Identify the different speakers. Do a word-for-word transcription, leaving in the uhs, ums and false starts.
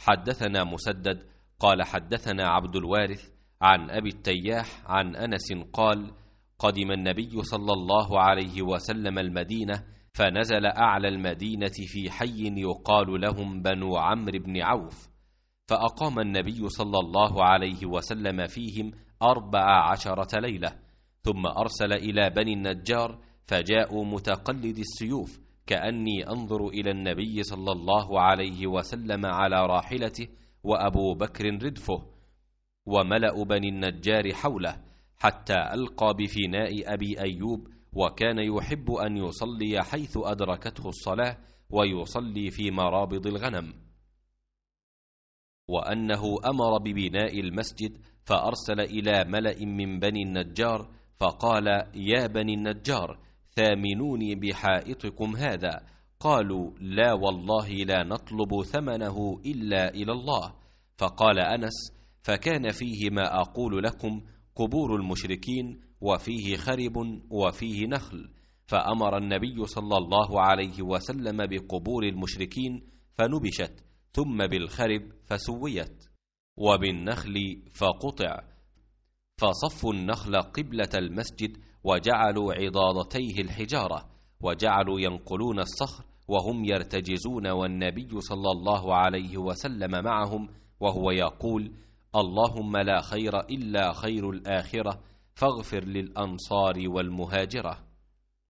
Speaker 1: حدثنا مسدد قال حدثنا عبد الوارث عن أبي التياح عن أنس قال: قدم النبي صلى الله عليه وسلم المدينة، فنزل أعلى المدينة في حي يقال لهم بنو عمرو بن عوف، فأقام النبي صلى الله عليه وسلم فيهم أربع عشرة ليلة، ثم أرسل إلى بني النجار فجاءوا متقلد السيوف، كأني أنظر إلى النبي صلى الله عليه وسلم على راحلته وأبو بكر ردفه، وملأ بني النجار حوله، حتى ألقى بفناء أبي أيوب، وكان يحب أن يصلي حيث أدركته الصلاة، ويصلي في مرابض الغنم، وأنه أمر ببناء المسجد، فأرسل إلى ملأ من بني النجار فقال: يا بني النجار، ثامنوني بحائطكم هذا. قالوا: لا والله لا نطلب ثمنه إلا إلى الله. فقال أنس: فكان فيه ما أقول لكم، قبور المشركين، وفيه خرب وفيه نخل، فأمر النبي صلى الله عليه وسلم بقبور المشركين فنبشت، ثم بالخرب فسويت، وبالنخل فقطع، فصفوا النخل قبلة المسجد، وجعلوا عضادتيه الحجارة، وجعلوا ينقلون الصخر وهم يرتجزون، والنبي صلى الله عليه وسلم معهم، وهو يقول: اللهم لا خير إلا خير الآخرة، فاغفر للأنصار والمهاجرة.